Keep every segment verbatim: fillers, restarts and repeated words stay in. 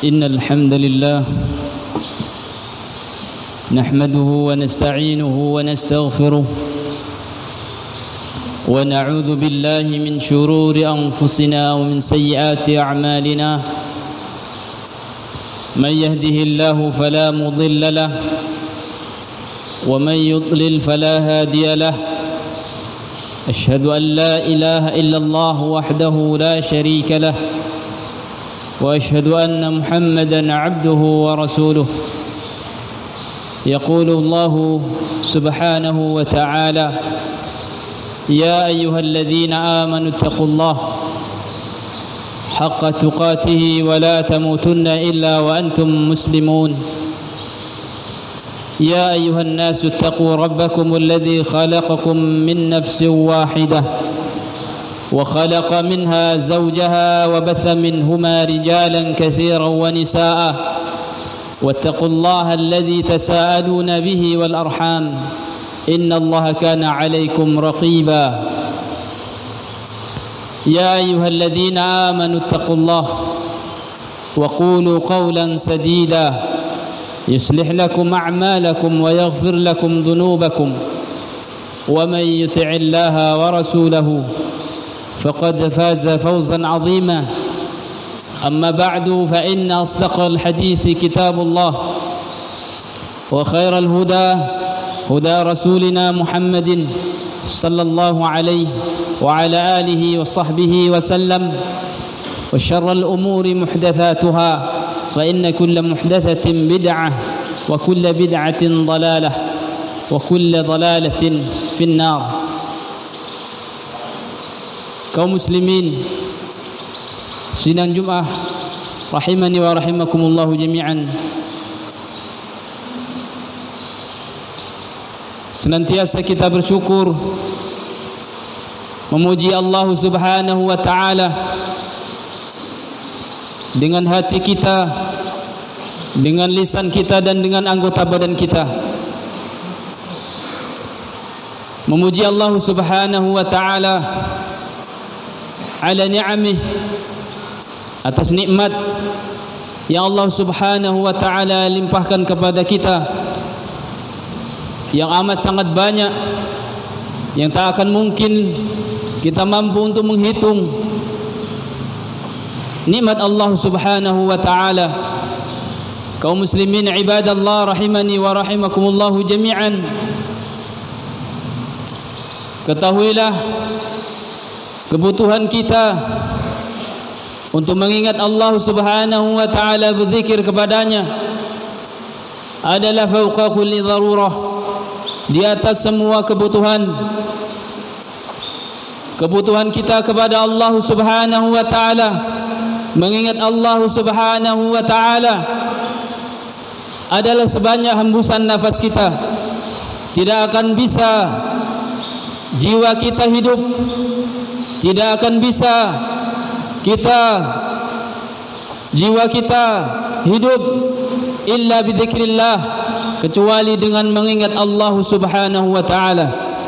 إن الحمد لله نحمده ونستعينه ونستغفره ونعوذ بالله من شرور أنفسنا ومن سيئات أعمالنا من يهده الله فلا مضل له ومن يضلل فلا هادي له أشهد أن لا إله إلا الله وحده لا شريك له وأشهد أن محمدا عبده ورسوله يقول الله سبحانه وتعالى يا أيها الذين آمنوا اتقوا الله حق تقاته ولا تموتن إلا وأنتم مسلمون يا أيها الناس اتقوا ربكم الذي خلقكم من نفس واحدة وخلق منها زوجها وبث منهما رجالا كثيرا ونساء واتقوا الله الذي تساءلون به والأرحام إن الله كان عليكم رقيبا يا أيها الذين آمنوا اتقوا الله وقولوا قولا سديدا يصلح لكم أعمالكم ويغفر لكم ذنوبكم ومن يطع الله ورسوله فقد فاز فوزا عظيما أما بعد فإن أصدق الحديث كتاب الله وخير الهدى هدى رسولنا محمد صلى الله عليه وعلى آله وصحبه وسلم وشر الأمور محدثاتها فإن كل محدثة بدعة وكل بدعة ضلالة وكل ضلالة في النار. Kaum muslimin sidang Jumat rahimani wa rahimakumullahu jami'an. Senantiasa kita bersyukur memuji Allah Subhanahu wa taala dengan hati kita, dengan lisan kita dan dengan anggota badan kita. Memuji Allah Subhanahu wa taala ala ni'amih, atas nikmat yang Allah Subhanahu wa taala limpahkan kepada kita yang amat sangat banyak, yang tak akan mungkin kita mampu untuk menghitung nikmat Allah Subhanahu wa taala. Kaum muslimin ibadallah rahimani wa rahimakumullahu jami'an, ketahuilah kebutuhan kita untuk mengingat Allah Subhanahu wa taala, berzikir kepadanya adalah fauqa kulli darurah, di atas semua kebutuhan. Kebutuhan kita kepada Allah Subhanahu wa taala, mengingat Allah Subhanahu wa taala adalah sebanyak hembusan nafas kita. Tidak akan bisa jiwa kita hidup, tidak akan bisa kita jiwa kita hidup illa bidzikrillah, kecuali dengan mengingat Allah Subhanahu wa taala.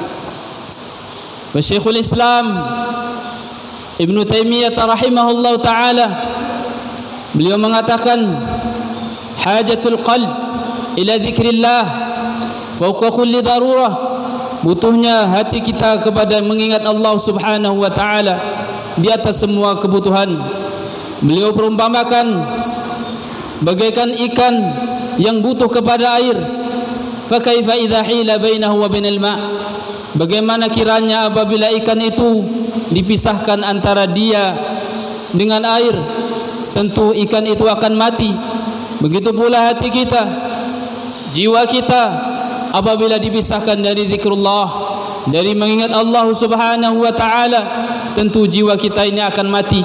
Syekhul Islam Ibnu Taimiyah rahimahullah taala, beliau mengatakan hajatul qalb ila dzikrillah fawqa kulli darurah, butuhnya hati kita kepada mengingat Allah Subhanahu wa taala di atas semua kebutuhan. Beliau perumpamakan bagaikan ikan yang butuh kepada air. Fa kaifa idza hila bainahu wa bainal ma', bagaimana kiranya apabila ikan itu dipisahkan antara dia dengan air, tentu ikan itu akan mati. Begitu pula hati kita, jiwa kita, apabila dipisahkan dari zikrullah, dari mengingat Allah Subhanahu wa taala, tentu jiwa kita ini akan mati.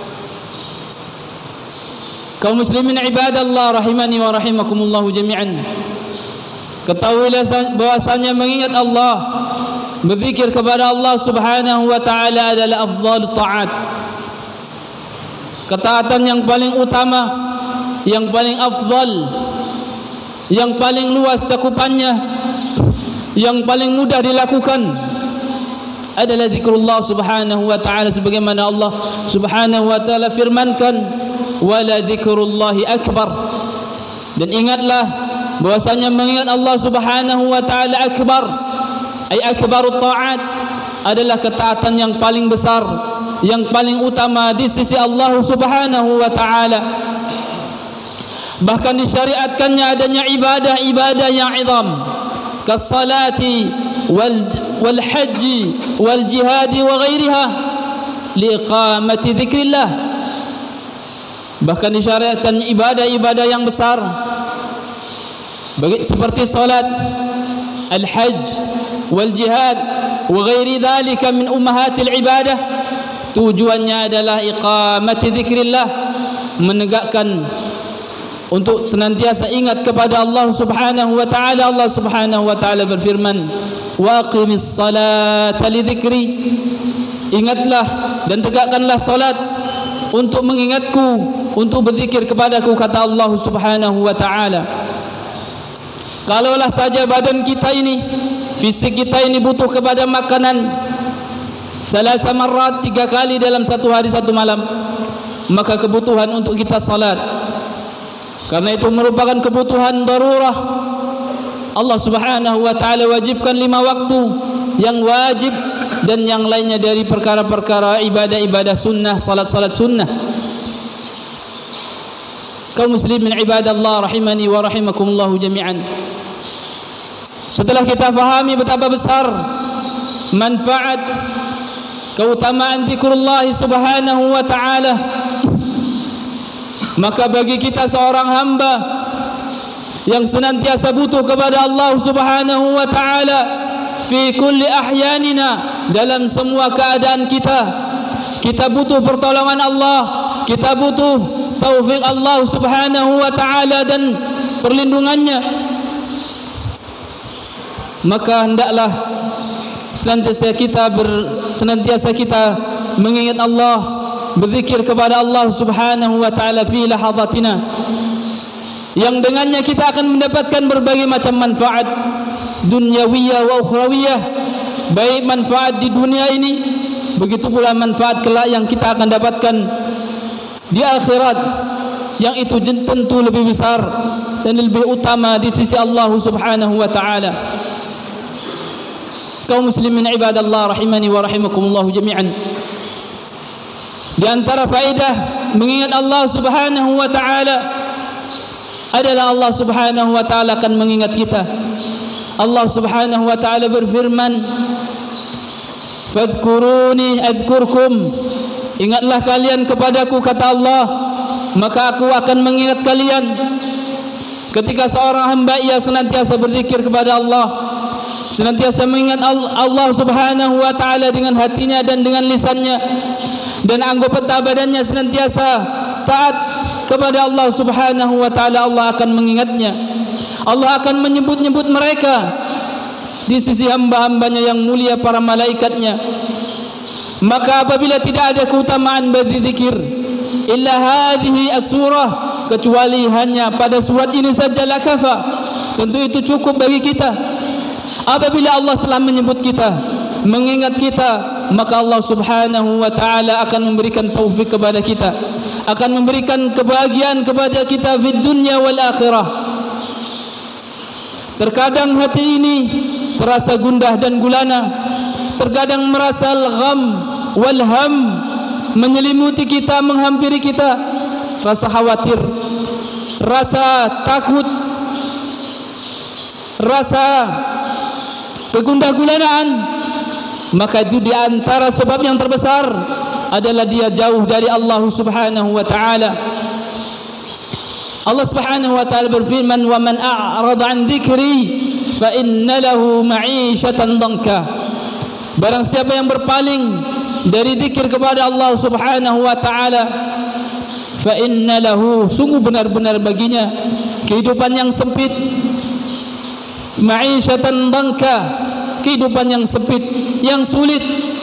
Kaum muslimin ibadallah rahimani wa rahimakumullahu jami'an, ketahuilah bahwasanya mengingat Allah, berzikir kepada Allah Subhanahu wa taala adalah afdhalut taat, ketaatan yang paling utama, yang paling afdal, yang paling luas cakupannya, yang paling mudah dilakukan adalah zikrullah subhanahu wa ta'ala, sebagaimana Allah subhanahu wa ta'ala firmankan, wa la dzikrullahi akbar. Dan ingatlah bahwasanya mengingat Allah Subhanahu wa taala akbar, ay akbarut taat, adalah ketaatan yang paling besar, yang paling utama di sisi Allah Subhanahu wa taala. Bahkan disyariatkannya adanya ibadah-ibadah yang izam, kas-salati wal wal haji wal jihad wa ghairiha liiqamati dzikrillah. Bahkan disyariatkan ibadah-ibadah yang besar seperti salat, al-hajj wal jihad wa ghairi dzalika min ummahatil ibadah. Tujuannya adalah iqamati dzikrillah, menegakkan untuk senantiasa ingat kepada Allah Subhanahu wa taala. Allah Subhanahu wa taala berfirman, wa aqimis salata li dzikri. Ingatlah dan tegakkanlah salat untuk mengingatku, untuk berzikir kepadaku, kata Allah Subhanahu wa taala. Kalaulah saja badan kita ini, fisik kita ini butuh kepada makanan salasa marrat, tiga kali dalam satu hari satu malam, maka kebutuhan untuk kita salat, karena itu merupakan kebutuhan darurah. Allah Subhanahu wa taala wajibkan lima waktu yang wajib dan yang lainnya dari perkara-perkara ibadah-ibadah sunnah, salat-salat sunnah. Kaum muslimin ibadallah rahimani wa rahimakumullah jami'an. Setelah kita fahami betapa besar manfaat keutamaan zikrullah Subhanahu wa taala, maka bagi kita seorang hamba yang senantiasa butuh kepada Allah Subhanahu wa taala fi kulli ahyanina, dalam semua keadaan kita, kita butuh pertolongan Allah, kita butuh taufik Allah Subhanahu wa taala dan perlindungannya, maka hendaklah senantiasa kita ber, senantiasa kita mengingat Allah, berzikir kepada Allah Subhanahu wa taala fi lahadatina, yang dengannya kita akan mendapatkan berbagai macam manfaat dunyawiyah wa ukhrawiyah, baik manfaat di dunia ini, begitu pula manfaat kelak yang kita akan dapatkan di akhirat, yang itu tentu lebih besar dan lebih utama di sisi Allah Subhanahu wa taala. Kaum muslimin ibadallah rahimani wa rahimakumullah jami'an, di antara faedah mengingat Allah Subhanahu wa taala adalah Allah Subhanahu wa taala akan mengingat kita. Allah Subhanahu wa taala berfirman, fadhkuruni adzkurkum, ingatlah kalian kepadaku, kata Allah, maka aku akan mengingat kalian. Ketika seorang hamba ia senantiasa berzikir kepada Allah, senantiasa mengingat Allah Subhanahu wa taala dengan hatinya dan dengan lisannya, dan anggota badannya senantiasa taat kepada Allah Subhanahu wa taala, Allah akan mengingatnya. Allah akan menyebut-nyebut mereka di sisi hamba-hambanya yang mulia, para malaikatnya. Maka apabila tidak ada keutamaan bagi zikir illa hadhihi as-surah, kecuali hanya pada surat ini saja, la kafa, tentu itu cukup bagi kita. Apabila Allah telah menyebut kita, mengingat kita, maka Allah Subhanahu wa taala akan memberikan taufik kepada kita, akan memberikan kebahagiaan kepada kita di dunia wal akhirah. Terkadang hati ini terasa gundah dan gulana, terkadang merasa al-gham wal ham menyelimuti kita, menghampiri kita, rasa khawatir, rasa takut, rasa kegundah gulanaan. Maka itu di antara sebab yang terbesar adalah dia jauh dari Allah Subhanahu wa taala. Allah Subhanahu wa taala berfirman, "Wa man a'rada 'an dzikri fa inna lahu ma'isyatan dhanka." Barang siapa yang berpaling dari zikir kepada Allah Subhanahu wa taala, fa inna lahu, sungguh benar-benar baginya kehidupan yang sempit, ma'isyatan dhanka, kehidupan yang sempit, yang sulit.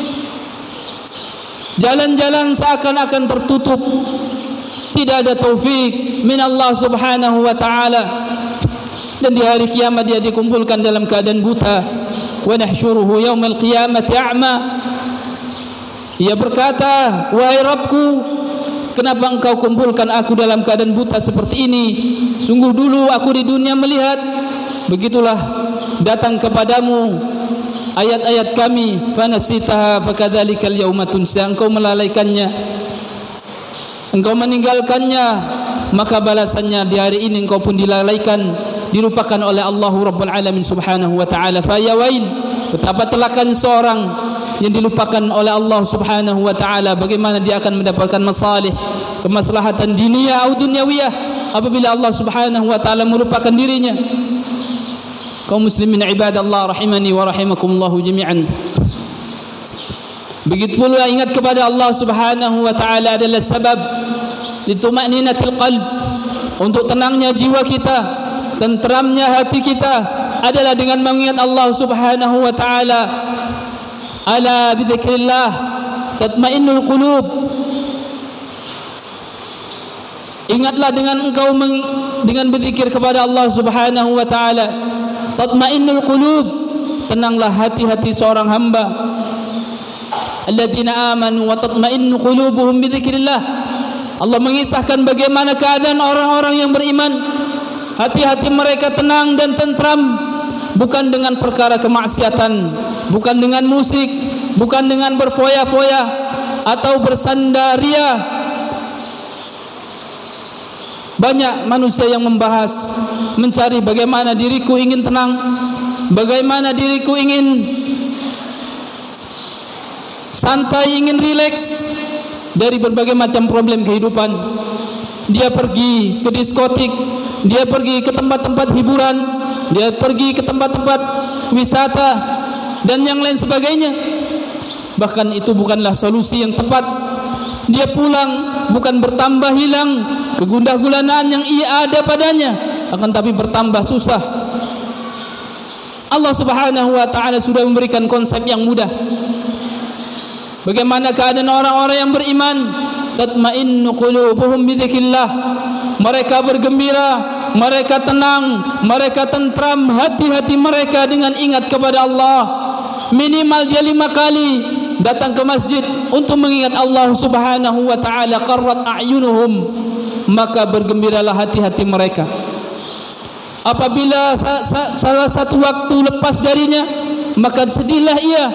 Jalan-jalan seakan-akan tertutup, tidak ada taufik min Allah Subhanahu wa taala. Dan di hari kiamat dia dikumpulkan dalam keadaan buta. Wa nahsyuruhu yaumal qiyamati a'ma. Ia berkata, wahai Rabbku, kenapa engkau kumpulkan aku dalam keadaan buta seperti ini? Sungguh dulu aku di dunia melihat, begitulah datang kepadamu ayat-ayat kami, fanasitaha fakadzalikal yauma tunsa, engkau melalaikannya, engkau meninggalkannya, maka balasannya di hari ini engkau pun dilalaikan, dilupakan oleh Allah Rabbul Alamin Subhanahu wa taala. Fa ya wail, betapa celakanya seorang yang dilupakan oleh Allah Subhanahu wa taala. Bagaimana dia akan mendapatkan masalih, kemaslahatan diniyah atau dunyawiyah apabila Allah Subhanahu wa taala melupakan dirinya. Kaum muslimin ibadallah rahimani wa rahimakumullah jami'an. Begitu pula ingat kepada Allah Subhanahu wa taala adalah sebab lituma'ninatil qalb, untuk tenangnya jiwa kita, tenteramnya hati kita adalah dengan mengingat Allah Subhanahu wa taala. Ala bidzikrillah tatmainnul qulub. Ingatlah dengan engkau dengan berzikir kepada Allah Subhanahu wa taala, tatmainnul qulub, tenanglah hati-hati seorang hamba. Alladzina amanu wa tatmainnu qulubuhum bidzikrillah. Allah mengisahkan bagaimana keadaan orang-orang yang beriman, hati-hati mereka tenang dan tentram, bukan dengan perkara kemaksiatan, bukan dengan musik, bukan dengan berfoya-foya atau bersandaria. Banyak manusia yang membahas, mencari bagaimana diriku ingin tenang, bagaimana diriku ingin santai, ingin rileks dari berbagai macam problem kehidupan. Dia pergi ke diskotik, dia pergi ke tempat-tempat hiburan, dia pergi ke tempat-tempat wisata dan yang lain sebagainya. Bahkan itu bukanlah solusi yang tepat. Dia pulang bukan bertambah hilang kegundah gulanaan yang ia ada padanya, akan tapi bertambah susah. Allah Subhanahu wa taala sudah memberikan konsep yang mudah. Bagaimana keadaan orang-orang yang beriman? Tatma'innu qulubuhum bidzikrillah. Mereka bergembira, mereka tenang, mereka tentram hati-hati mereka dengan ingat kepada Allah. Minimal dia lima kali datang ke masjid untuk mengingat Allah Subhanahu wa taala. Qarrat a'yunuhum, maka bergembiralah hati-hati mereka. Apabila sa sa salah satu waktu lepas darinya, maka sedihlah ia.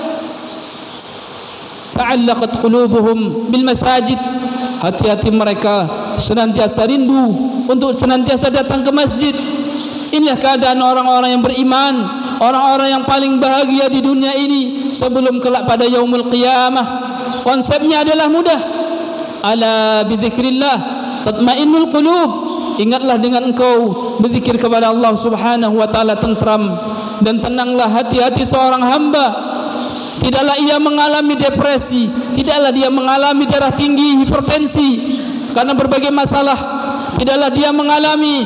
Ta'allaqat qulubuhum bil masajid, hati-hati mereka senantiasa rindu untuk senantiasa datang ke masjid. Inilah keadaan orang-orang yang beriman, orang-orang yang paling bahagia di dunia ini sebelum kelak pada yaumul qiyamah. Konsepnya adalah mudah. Ala bidzikrillah tatmainnul qulub. Ingatlah dengan engkau berzikir kepada Allah Subhanahu wa taala tentram dan tenanglah hati-hati seorang hamba. Tidaklah ia mengalami depresi, tidaklah dia mengalami darah tinggi, hipertensi karena berbagai masalah. Tidaklah dia mengalami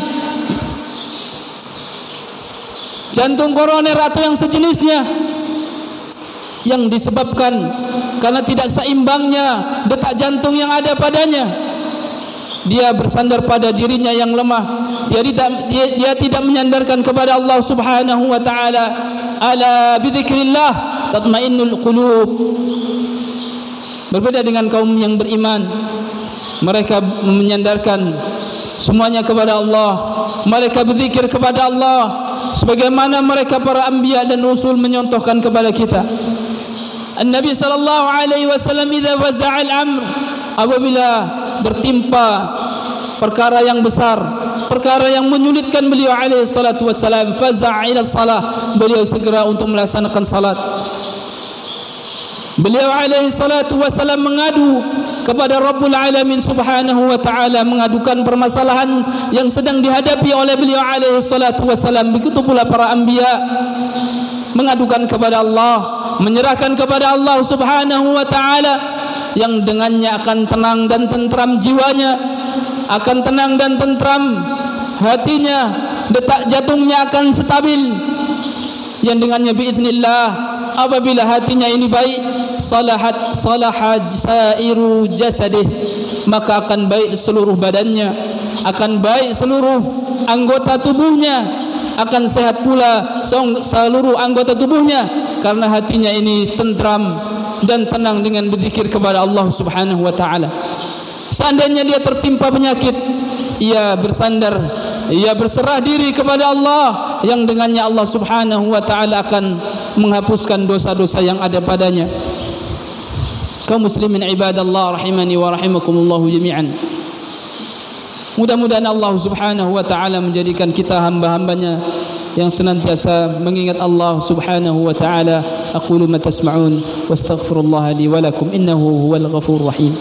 jantung koroner atau yang sejenisnya yang disebabkan karena tidak seimbangnya detak jantung yang ada padanya. Dia bersandar pada dirinya yang lemah. Dia tidak dia, dia tidak menyandarkan kepada Allah Subhanahu wa taala. Ala bidzikrillah tatmainnul qulub. Berbeda dengan kaum yang beriman, mereka menyandarkan semuanya kepada Allah. Mereka berzikir kepada Allah sebagaimana mereka para anbiya dan rasul menyontohkan kepada kita. An-Nabi sallallahu alaihi wasallam idza waza'a al-amr, apabila bertimpa perkara yang besar, perkara yang menyulitkan beliau alaihi salatu wassalam, faza'a ila salah, beliau segera untuk melaksanakan salat. Beliau alaihi salatu wassalam mengadu kepada Rabbul Alamin Subhanahu wa taala, mengadukan permasalahan yang sedang dihadapi oleh beliau alaihi salatu wassalam. Begitu pula para anbiya mengadukan kepada Allah, menyerahkan kepada Allah Subhanahu wa taala, yang dengannya akan tenang dan tentram jiwanya, akan tenang dan tentram hatinya, detak jantungnya akan stabil, yang dengannya biiznillah apabila hatinya ini baik, salahat salahat sairu jasadih, maka akan baik seluruh badannya, akan baik seluruh anggota tubuhnya, akan sehat pula seluruh anggota tubuhnya karena hatinya ini tentram dan tenang dengan berzikir kepada Allah Subhanahu wa taala. Seandainya dia tertimpa penyakit, ia bersandar, ia berserah diri kepada Allah, yang dengannya Allah Subhanahu wa ta'ala akan menghapuskan dosa-dosa yang ada padanya. Kaum muslimin ibadallah rahimani wa rahimakumullahu jami'an. Mudah-mudahan Allah Subhanahu wa ta'ala menjadikan kita hamba-hambanya yang senantiasa mengingat Allah Subhanahu wa ta'ala. Aqulu ma tasma'un wa astaghfirullah li wa lakum innahu huwal ghafurur rahim.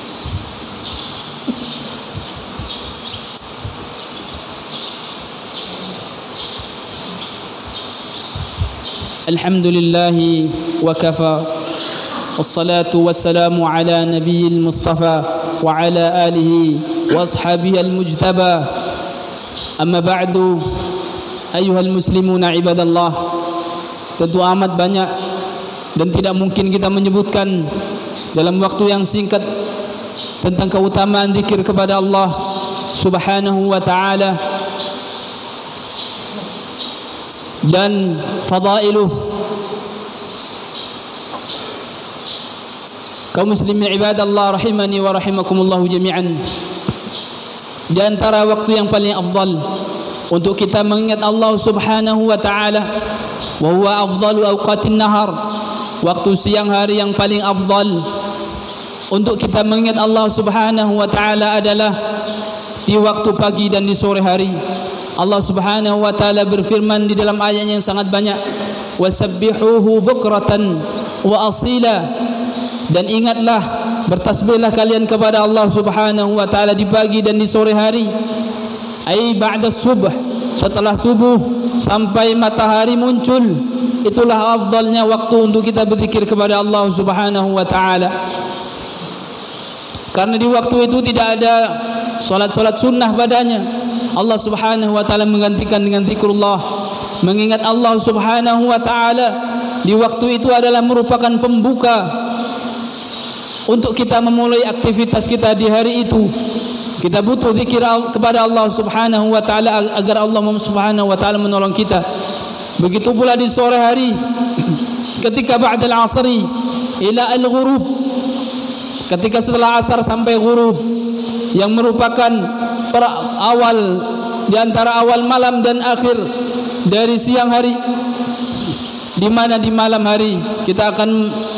Alhamdulillahi wa kafa, wassalatu wassalamu ala nabiyil mustafa wa ala alihi wa ashabihi al-mujtaba. Amma ba'du, ayuhal muslimuna ibadallah. Tentu amat banyak dan tidak mungkin kita menyebutkan dalam waktu yang singkat tentang keutamaan zikir kepada Allah Subhanahu wa ta'ala dan fadailuh. Kaum muslimin ibadallah rahimani wa rahimakumullah jami'an, di antara waktu yang paling afdal untuk kita mengingat Allah Subhanahu wa ta'ala, wa huwa afdalu awqatin nahar, waktu siang hari yang paling afdal untuk kita mengingat Allah Subhanahu wa ta'ala adalah di waktu pagi dan di sore hari. Allah Subhanahu wa ta'ala berfirman di dalam ayatnya yang sangat banyak, wasabbihuhu bukratan wa asila, dan ingatlah, bertasbihlah kalian kepada Allah Subhanahu wa ta'ala di pagi dan di sore hari. Ai ba'da subuh, setelah subuh sampai matahari muncul, itulah afdalnya waktu untuk kita berzikir kepada Allah Subhanahu wa ta'ala. Karena di waktu itu tidak ada solat-solat sunnah padanya. Allah Subhanahu wa ta'ala menggantikan dengan zikrullah, mengingat Allah Subhanahu wa ta'ala di waktu itu adalah merupakan pembuka untuk kita memulai aktivitas kita di hari itu. Kita butuh zikir kepada Allah Subhanahu wa ta'ala agar Allah Subhanahu wa ta'ala menolong kita. Begitu pula di sore hari ketika ba'dal asri ila al-ghurub, ketika setelah asar sampai ghurub, yang merupakan awal di antara awal malam dan akhir dari siang hari, di mana di malam hari kita akan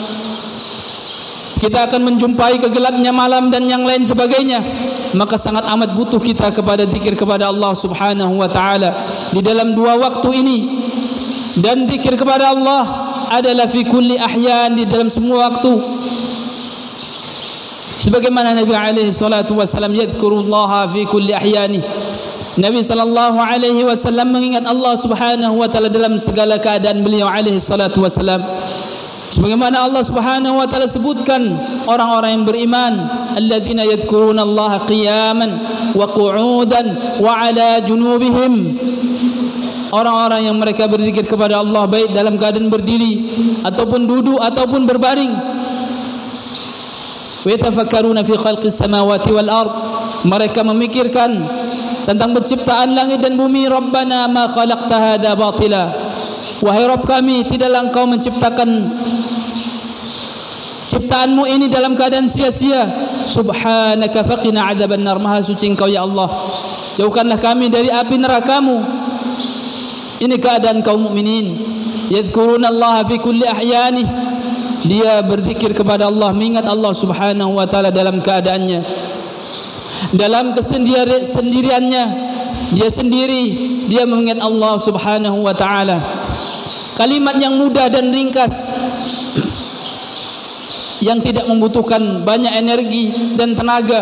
kita akan menjumpai kegelapnya malam dan yang lain sebagainya. Maka sangat amat butuh kita kepada zikir kepada Allah Subhanahu wa ta'ala di dalam dua waktu ini. Dan zikir kepada Allah adalah fi kulli ahyan, di dalam semua waktu. Sebagaimana Nabi alaihi salatu wasallam yadhkurullaha fi kulli ahyani, Nabi sallallahu alaihi wasallam mengingat Allah Subhanahu wa ta'ala dalam segala keadaan beliau alaihi salatu wasallam. Sebagaimana Allah Subhanahu wa ta'ala sebutkan orang-orang yang beriman, alladzina yadhkuruna Allah qiyaman wa qu'udan wa ala junubihim, orang-orang yang mereka berzikir kepada Allah baik dalam keadaan berdiri ataupun duduk ataupun berbaring. Wa yatafakkaruna fi khalqis samawati wal ard, mereka memikirkan tentang penciptaan langit dan bumi. Rabbana ma khalaqta hadza batila, wahai Rabb kami, tidaklah Engkau menciptakan ciptaanmu ini dalam keadaan sia-sia. Subhanaka faqina adzaban nar, maha suci Engkau ya Allah, jauhkanlah kami dari api neraka-Mu. Ini keadaan kaum mukminin, yadhkuruna Allah fi kulli ahyani, dia berzikir kepada Allah, mengingat Allah Subhanahu wa ta'ala dalam keadaannya, dalam kesendiriannya, dia sendiri, dia mengingat Allah Subhanahu wa ta'ala. Kalimat yang mudah dan ringkas, yang tidak membutuhkan banyak energi dan tenaga.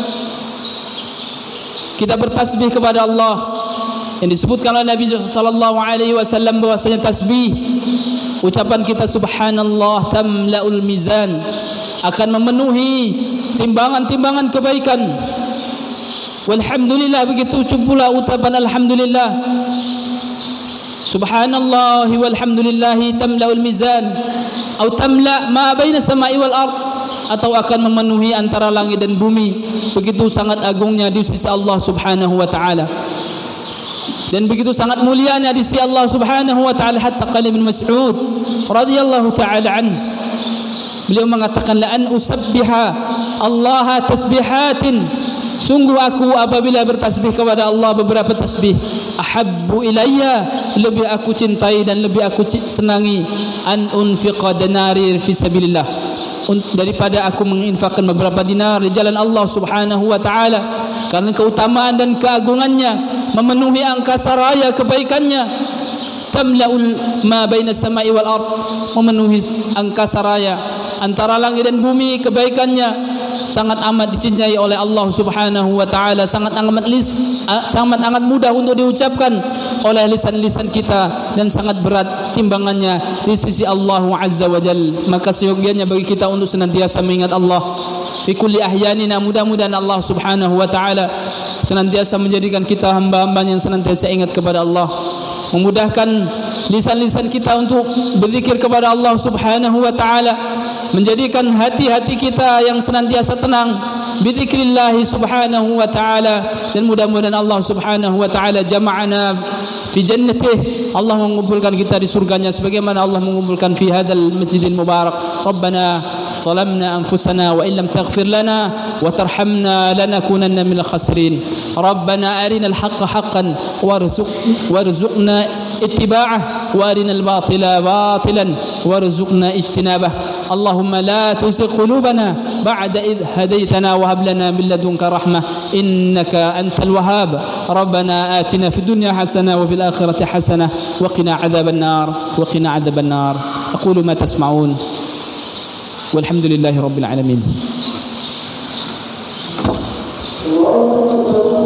Kita bertasbih kepada Allah, yang disebutkan oleh Nabi sallallahu alaihi wasallam bahwasanya tasbih, ucapan kita subhanallah tamla'ul mizan, akan memenuhi timbangan-timbangan kebaikan. Walhamdulillah, begitu pula ucapan alhamdulillah. Subhanallah walhamdulillahi tamla'ul mizan, atau tamla' ma baina samai wal ard, atau akan memenuhi antara langit dan bumi. Begitu sangat agungnya di sisi Allah Subhanahu wa ta'ala, dan begitu sangat mulianya di sisi Allah Subhanahu wa ta'ala. Hatta qala Ibn Mas'ud radhiyallahu ta'ala an, beliau mengatakan, la an usabbiha Allah tasbihatin, sungguh aku apabila bertasbih kepada Allah beberapa tasbih, ahabbu ilayya, lebih aku cintai dan lebih aku senangi, an unfiqa dinari fi sabilillah, daripada aku menginfakkan beberapa dinar di jalan Allah Subhanahu wa taala, karena keutamaan dan keagungannya memenuhi angkasa raya kebaikannya. Tamla'ul ma baina samai wal ard, memenuhi angkasa raya antara langit dan bumi, kebaikannya sangat amat dicintai oleh Allah Subhanahu wa taala, sangat amat lis, sangat amat mudah untuk diucapkan oleh lisan-lisan kita dan sangat berat timbangannya di sisi Allah Azza wa Jalla. Maka seyogianya bagi kita untuk senantiasa mengingat Allah fi kulli ahyanina. Mudah-mudahan Allah Subhanahu wa taala senantiasa menjadikan kita hamba-hamba yang senantiasa ingat kepada Allah, memudahkan lisan-lisan kita untuk berzikir kepada Allah Subhanahu wa taala, menjadikan hati-hati kita yang senantiasa tenang bizikrillah Subhanahu wa taala, dan mudah-mudahan Allah Subhanahu wa taala jama'ana fi jannatih, Allah mengumpulkan kita di surganya sebagaimana Allah mengumpulkan fi hadzal masjidil mubarak. Rabbana ظلمنا أنفسنا وإن لم تغفر لنا وترحمنا لنكونن من الخاسرين. ربنا أرنا الحق حقا وارزق وارزقنا اتباعه وأرنا الباطل باطلا وارزقنا اجتنابه. اللهم لا تزغ قلوبنا بعد إذ هديتنا وهب لنا من لدنك رحمة إنك أنت الوهاب. ربنا آتنا في الدنيا حسنة وفي الآخرة حسنة وقنا عذاب النار وقنا عذاب النار. أقول ما تسمعون والحمد لله رب العالمين.